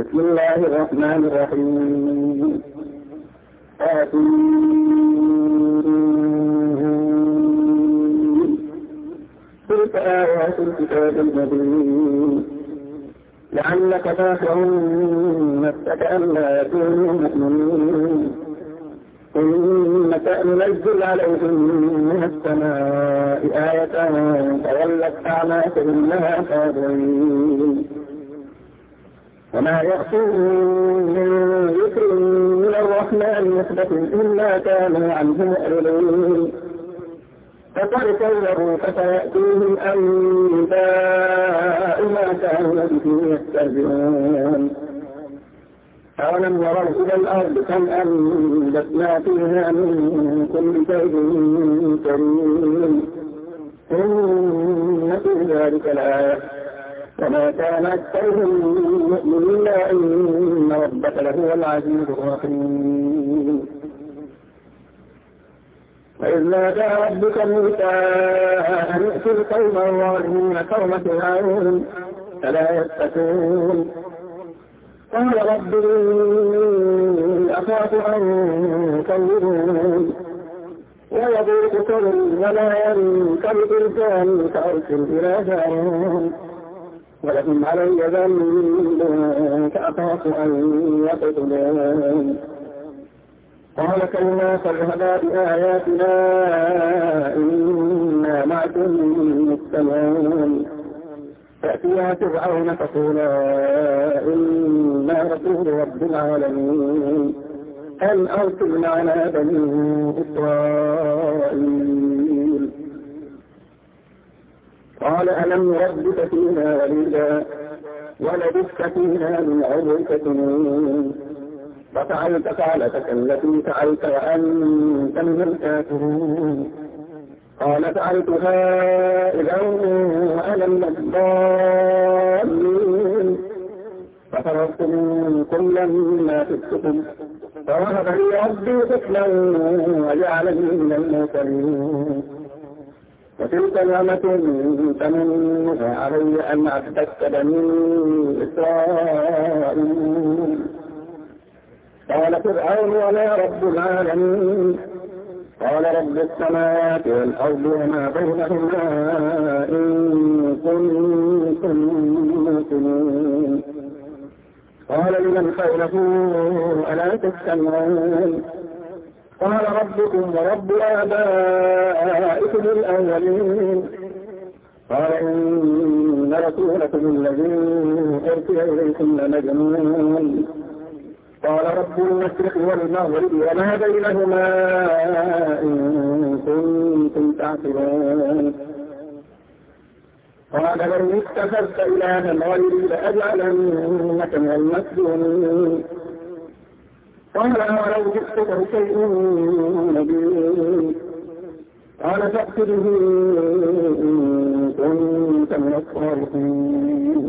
بسم الله الرحمن الرحيم. تلك آيات الكتاب المبين لعلك باخع نفسك ألا يكونوا مؤمنين إن كأن ننزل عليهم من السماء آية فولت أعناقهم لها خاضعين وما يأتيهم من ذكر من الرحمن محدث إلا كانوا عنه مؤمنين فقد كذبوا فسيأتيهم أنباء ما كانوا به يستهزئون أولم يروا إلى الأرض كم أنبتنا فيها من كل شيء كريم إن في ذلك لآية وما كان أكثرهم مؤمنين إن ربك لهو العزيز الرحيم. وإذ نادى ربك موسى أن ائت القوم الظالمين قوم فرعون فلا يتقون قال رب إني أخاف أن يكذبون ويضيق صدري ولا ينكب لساني فأرسل إلى هارون ولهم علي ذنب فأخاف أن يقتلون قال كلا فاذهبا بآياتنا إنا معكم مستمعون فأتيا فرعون فقولا إنا رسول رب العالمين أن أرسل معنا بني إسرائيل قال ألم نربك فينا وليدا ولبثت فينا من عمرك سنين ففعلت فعلتك التي فعلت وأنت من الكافرين قال فعلتها إذا وأنا من الضالين ففررت منكم لما خفتكم فوهب لي ربي طفلا وجعلني من المرسلين وتلك نعمة تمنها علي أن أعتدت بني إسرائيل قال فرعون وما رب العالمين قال رب السماوات والأرض وما بينهما إن كنتم موقنين قال لمن حوله ألا تستمعون قال ربكم ورب آبائكم الأولين قال إن رسولكم الذي أرسل إليكم لمجنون قال رب المشرق والمغرب وما بينهما إن كنتم تعقلون قال لو اتخذت إلها غيري لأجعلنك من المسجونين قال ولو جئتك بشيء مبين قال فأت به إن كنت من الصالحين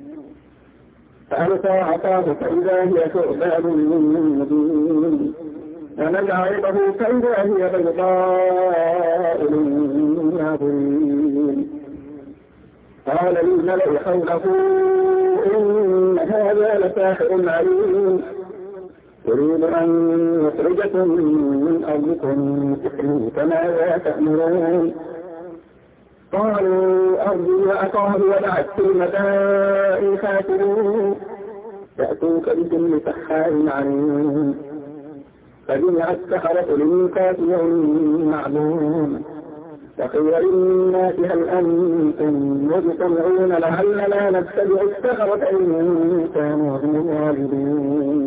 فألقى عصاه فإذا هي ثعبان مبين ونزع يده فإذا هي بيضاء للناظرين قال للملأ حوله إن هذا لساحر عليم يريد أن يخرجكم من أرضكم بسحره فماذا تأمرون قالوا أرجو وأخاه وبعث في المدائن خاسرين يأتوك بكل سحار عليم فجمع السحرة لميقات يوم معلوم وقيل للناس هل أنتم مجتمعون لعلنا نتبع السحرة إن كانوا هم الغالبين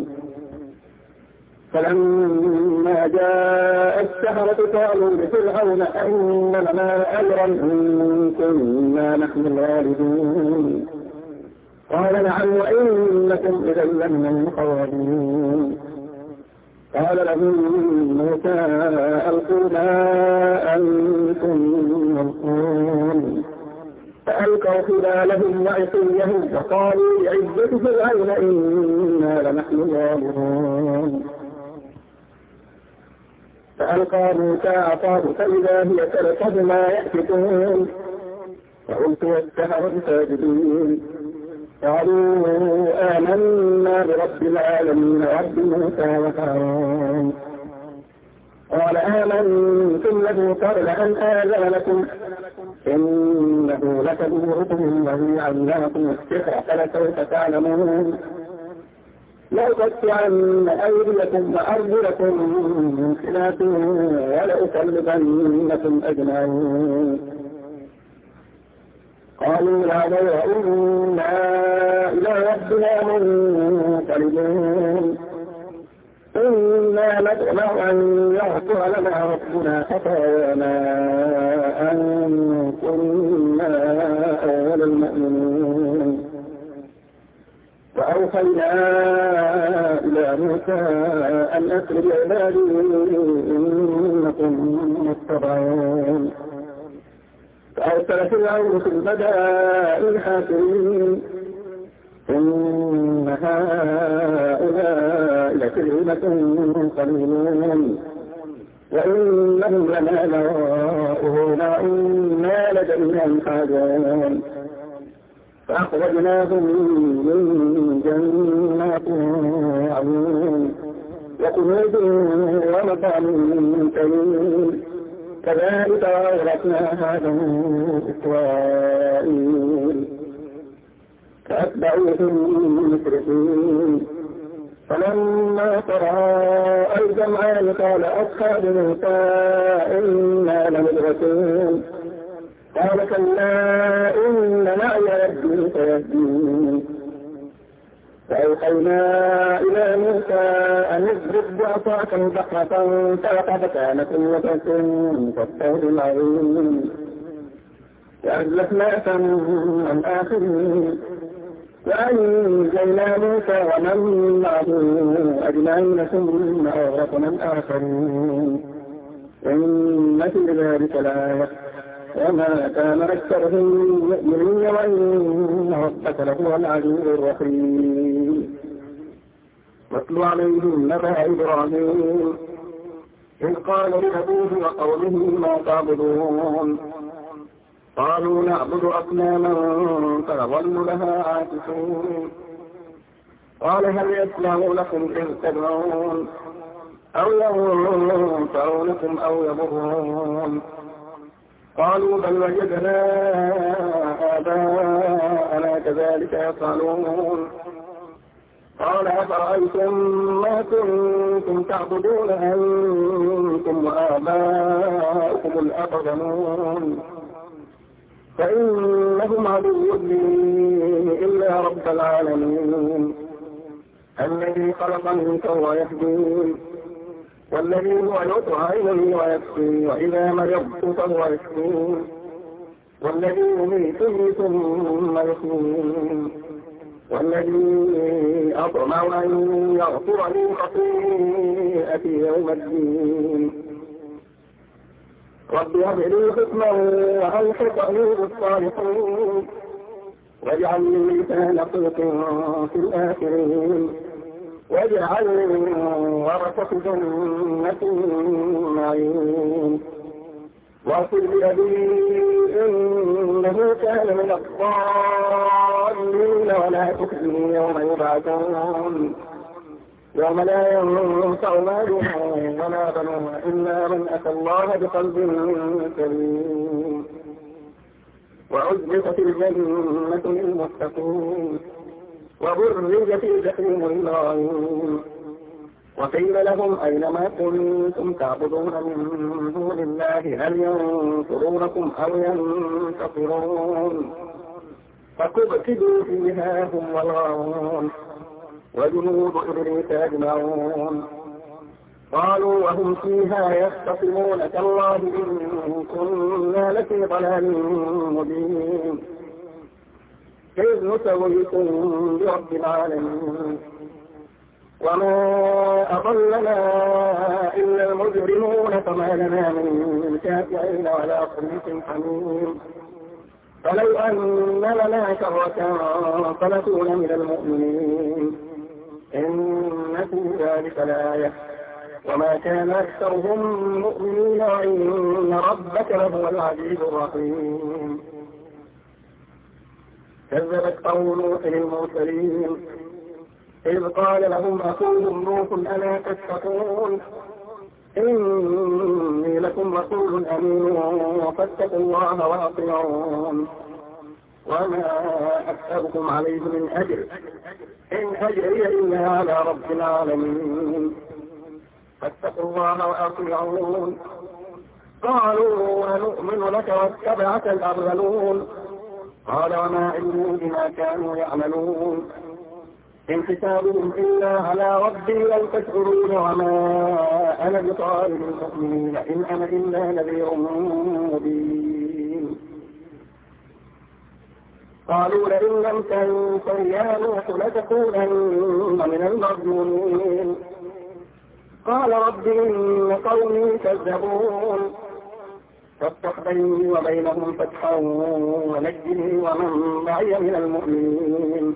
فلما جاء السحرة قالوا لفرعون أن لنا أجرا إن كنا نحن الغالبين قال نعم وإنكم إذا لمن المقربين قال لهم موسى ألقوا ما أنتم ملقون فألقوا خلالهم وعصيهم وقالوا لعزة فرعون إنا لنحن الغالبون فألقى موسى عصاه فإذا هي تلقف ما يأفكون فألقي السحرة ساجدين قالوا آمنا برب العالمين رب موسى وهارون. قال آمنتم له قبل أن آذن لكم إنه لكبيركم الذي علمكم السحر فلسوف تعلمون لأقطعن أيديكم وأرجلكم من خلاف ولأصلبنكم أجمعين. قالوا لا ضير إنا إلى ربنا منقلبون إنا نطمع أن يغفر لنا ربنا خطايانا أن كنا أول المؤمنين. وأوحينا إلى موسى أن أسر بعبادي إنكم متبعون. فأرسل فرعون في المدائن حاشرين إن هؤلاء لشرذمة قليلون وإنهم لنا لغائظون وإنا لجميع حاذرون. فأخرجناهم من جنات وعيون وكنوز ومقام كريم كذلك أورثناها بني إسرائيل. فأتبعوهم مشركين فلما تراءى الجمعان قال أصحاب موسى إنا لمدركون قال كلا إن معي ربي سيهدين. فأوحينا إلى موسى أن اضرب بعصاك البحر فانفلق فكان قوة كالطود العظيم. وأزلفنا ثم الآخرين وأنجينا موسى ومن معه أجمعين ثم أغرقنا الآخرين إن في ذلك لآية وما كان أكثرهم مؤمنين وإن ربك لهو العزيز الرحيم. واتل عليهم نبأ إبراهيم إذ قال لأبيه وقومه ما تعبدون قالوا نعبد أصناما فنظل لها عاكفون. قال هل يسمعونكم إذ تدعون أو ينفعونكم أو يضرون قالوا بل وجدنا آباءنا كذلك يفعلون. قال أفرأيتم ما كنتم تعبدون أنتم وآباؤكم الأقدمون فإنهم عدو لي إلا رب العالمين الذي خلقني فهو يهدين والذي هو يطعمني ويسقين وإذا مرضت فهو يشفين والذي يميتني ثم يحيين والذي أطمع أن يغفر لي خطيئتي يوم الدين. رب هب لي حكما وألحقني بالصالحين واجعل لي لسان صدق في الآخرين واجعلني من ورثة جنة النعيم. واغفر لأبي إنه كان من الضالين ولا تخزني يوم يبعثون يوم لا ينفع مال ولا بنون إلا من أتى الله بقلب سليم. وأزلفت الجنة للمتقين وبرزت الجحيم للغاوين وقيل لهم أينما كنتم تعبدون من دون الله هل ينصرونكم أو ينتصرون فكبكبوا فيها هم والغاوون وجنود إبليس أجمعون قالوا وهم فيها يختصمون تالله إن كنا لفي ضلال مبين إذ نسويكم برب العالمين وما أضلنا إلا المجرمون فما لنا من شافعين ولا صديق حميم فلو أن لنا كرة فنكون من المؤمنين إن في ذلك لآية وما كان أكثرهم مؤمنين وإن ربك لهو العزيز الرحيم. كذبت قوم نوح المرسلين إذ قال لهم أخوهم نوح ألا تتقون إني لكم رسول أمين فاتقوا الله وأطيعون وما أسألكم عليه من أجر إن أجري إلا على رب العالمين فاتقوا الله وأطيعون قالوا ونؤمن لك واتبعك الأرذلون قال وما علموا بما كانوا يعملون إن حسابهم إلا على ربي لو تشعرون وما أنا بطارد المؤمنين إن أنا إلا نذير مبين قالوا لئن لم تنته يا نوح لتكونن من المرجومين قال رب إن قومي كذبون فافتح بيني وبينهم فتحا ونجني ومن معي من المؤمنين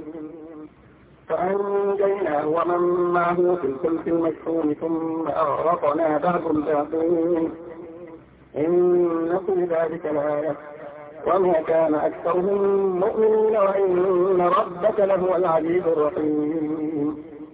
فأنجيناه ومن معه في الفلك المشحون ثم أغرقنا بعد الباقين إن في ذلك لآية وما كان أكثرهم مؤمنين وإن ربك لهو العزيز الرحيم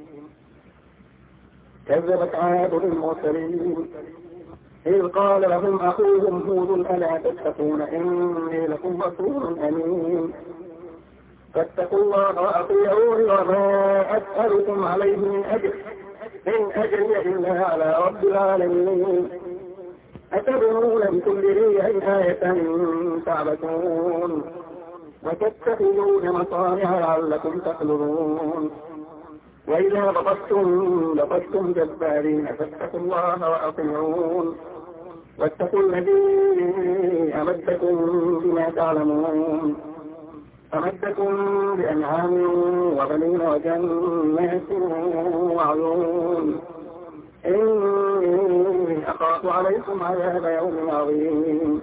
كذبت عاد المرسلين إذ قال لهم أخوهم هود ألا تتقون إني لكم رسول أمين فاتقوا الله وأطيعون وما أسألكم عليه من أجر إن أجري إلا على رب العالمين أتبنون بكل ريع آية تعبثون وتتخذون مصانع لعلكم تخلدون وإذا بطشتم جبارين فاتقوا الله وأطيعون واتقوا الذي أمدكم بما تعلمون أمدكم بأنعام وبنين وجنات وعيون إني أخاف عليكم عذاب يوم عظيم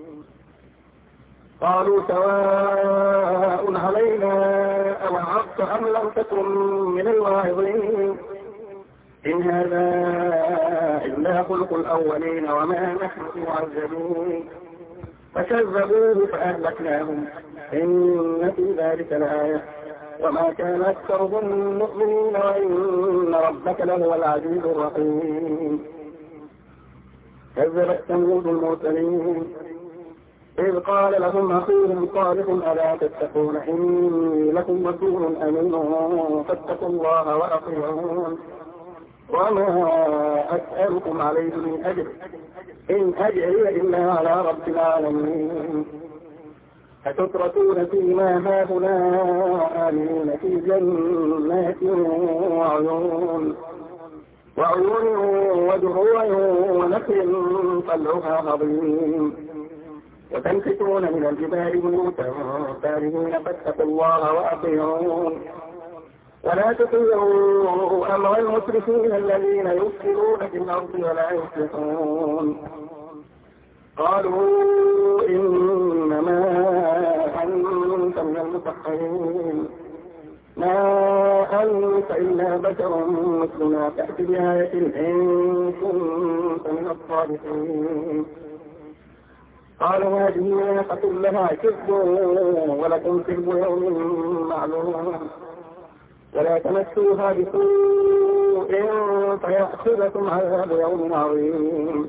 قالوا سواء علينا أوعظت أم لم تكن من الواعظين إن هذا إلا خلق الأولين وما نحن معذبين فكذبوه فأهلكناهم إن في ذلك لآية وما كان أكثرهم مؤمنين وإن ربك لهو العزيز الرحيم كذبت ثمود المرسلين إذ قال لهم أخوهم صالح ألا تتقون إني لكم رسول أمين فاتقوا الله وأطيعون وما أسألكم عليه من أجر إن أجري إلا على رب العالمين أتتركون فيما هاهنا آمنين في جنات وعيون ودروع ونخل طلعها هضيم وتنحتون من الجبال بيوتا فارهين فاتقوا الله وأطيعون ولا تطيعوا أمر المسرفين الذين يفسدون في الأرض ولا يصلحون قالوا إنما أنت من المسحرين ما أنت إلا بشر مثلنا تأتي بآية إن كنت من الصادقين قالوا هذه ناقة لها كذب ولكم كذب يوم معلوم ولا تمسوها بسوء فيأخذكم عذاب يوم عظيم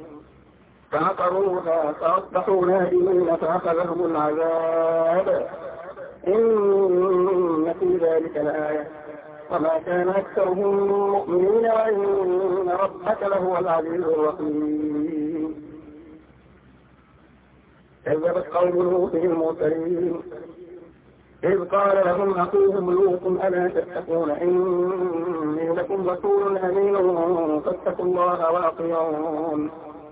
فعقروها فأصبحوا نادمين فأخذهم العذاب إن في ذلك لآية وما كان أكثرهم مؤمنين وإن ربك لهو العزيز الرحيم كذبت قوم لوط المرسلين إذ قال لهم أخوهم لوط ألا تتقون إني لكم رسول أمين فاتقوا الله وأطيعون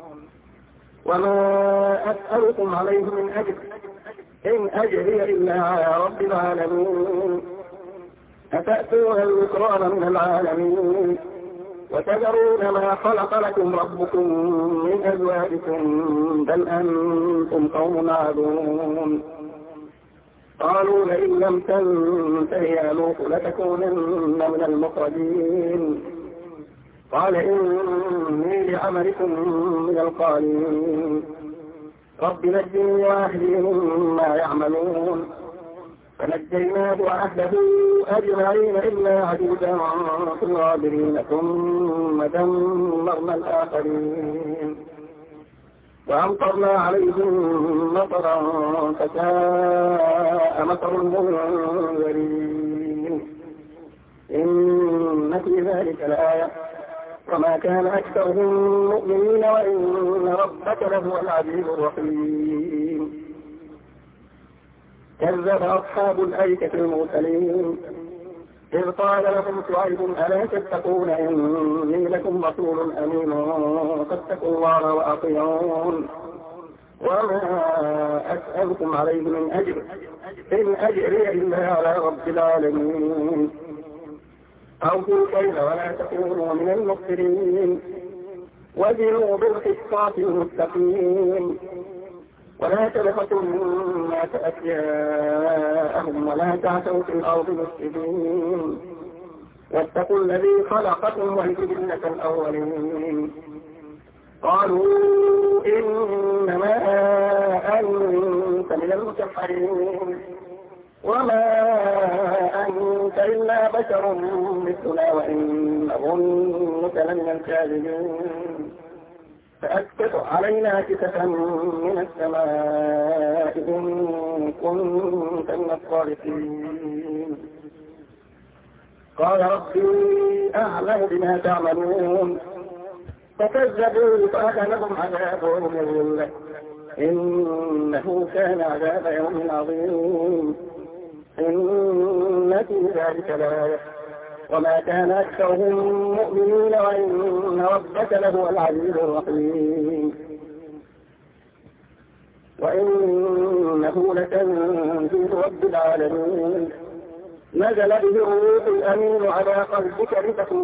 وما أسألكم عليه من أجر إن أجري إلا على رب العالمين أتأتون الذكران من العالمين وتذرون ما خلق لكم ربكم من أزواجكم بل أنتم قوم عادون قالوا لئن لم تنته يا لوط لتكونن من المخرجين قال إني لعملكم من القالين رب نجني وأهلي مما يعملون فنجيناه وأهله أجمعين إلا عجوزا في الغابرين ثم دمرنا الآخرين وأمطرنا عليهم مطرا فساء مطر المنذرين إن في ذلك لآية وما كان أكثرهم مؤمنين وإن ربك لهو العزيز الرحيم كذب أصحاب الأيكة المرسلين إذ قال لهم شعيب ألا تتقون إني لكم رسول أمين فاتقوا الله وأطيعون وما أسألكم عليه من أجر إن أجري إلا على رب العالمين أوفوا الكيل ولا تكونوا من المخسرين وزنوا بالقسطاس المستقيم ولا تبخسوا الناس أشياءهم ولا تعثوا في الأرض مفسدين واتقوا الذي خلقكم والجبلة الأولين قالوا إنما أنت من المسحرين وما أنت إلا بشر مثلنا وإن نظنك لمن الكاذبين فأسقط علينا كسفا من السماء إن كنت من الصالحين قال ربي أعلم بما تعملون فكذبوا فأخذهم عذاب يوم الظلة إنه كان عذاب يوم عظيم إن في ذلك لآية وما كان أكثرهم مؤمنين وإن ربك لهو العزيز الرحيم وإنه لتنزيل رب العالمين نزل به الروح الأمين على قلبك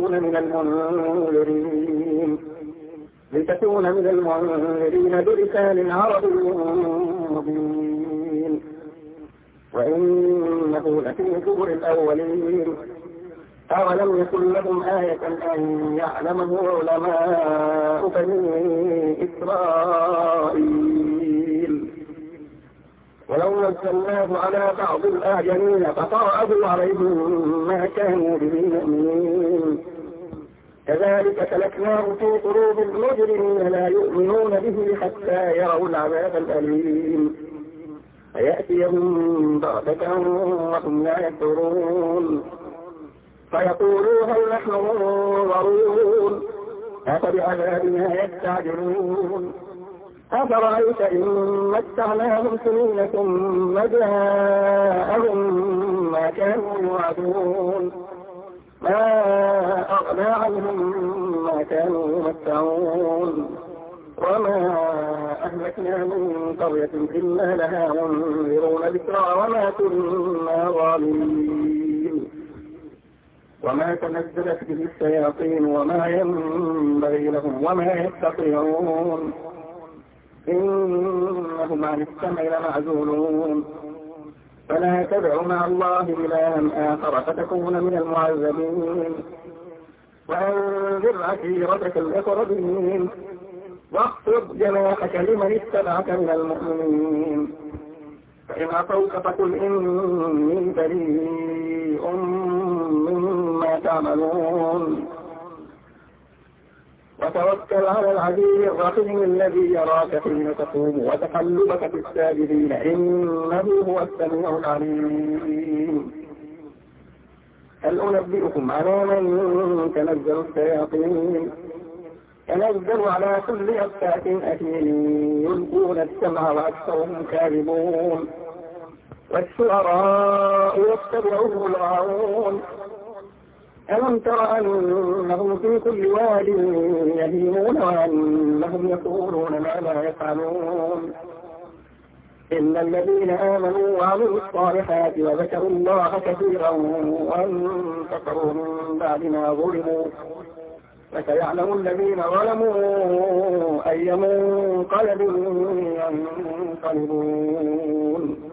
لتكون من المنذرين بلسان عربي مبين وإنه لفي زبر الأولين أولم يكن لهم آية أن يعلمه علماء بني إسرائيل ولو نزلناه على بعض الأعجمين فقرأه عليهم ما كانوا به مؤمنين كذلك سلكناه في قلوب المجرمين لا يؤمنون به حتى يروا العذاب الأليم فيأتيهم بغتة وهم لا يشعرون فيقولوا هل نحن منظرون أفبعذابنا يستعجلون أفرأيت إن متعناهم سنين ثم جاءهم ما كانوا يوعدون ما أغنى عنهم ما كانوا يمتعون وما أهلكنا من قرية إلا لها منذرون ذكرى وما كنا ظالمين وما تنزلت به الشياطين وما ينبغي لهم وما يستطيعون إنهم عن السمع لمعزولون فلا تدع مع الله إلها آخر فتكون من المعذبين وأنذر عشيرتك الأقربين واخفض جناحك لمن اتبعك من المؤمنين فإن عصوك فقل إني بريء مما تعملون وتوكل على العزيز الرحيم الذي يراك حين تقوم وتقلبك في الساجدين إنه هو السميع العليم هل أنبئكم على من تنزل الشياطين تنزل على كل أفاك أثيم يلقون السمع وأكثرهم كاذبون والشعراء يتبعهم الغاوون ألم تر أنهم في كل واد يهيمون وأنهم يقولون ما لا يفعلون إلا الذين آمنوا وعملوا الصالحات وذكروا الله كثيرا وانتصروا من بعد ما ظلموا فسيعلم الذين ظلموا أي منقلب ينقلبون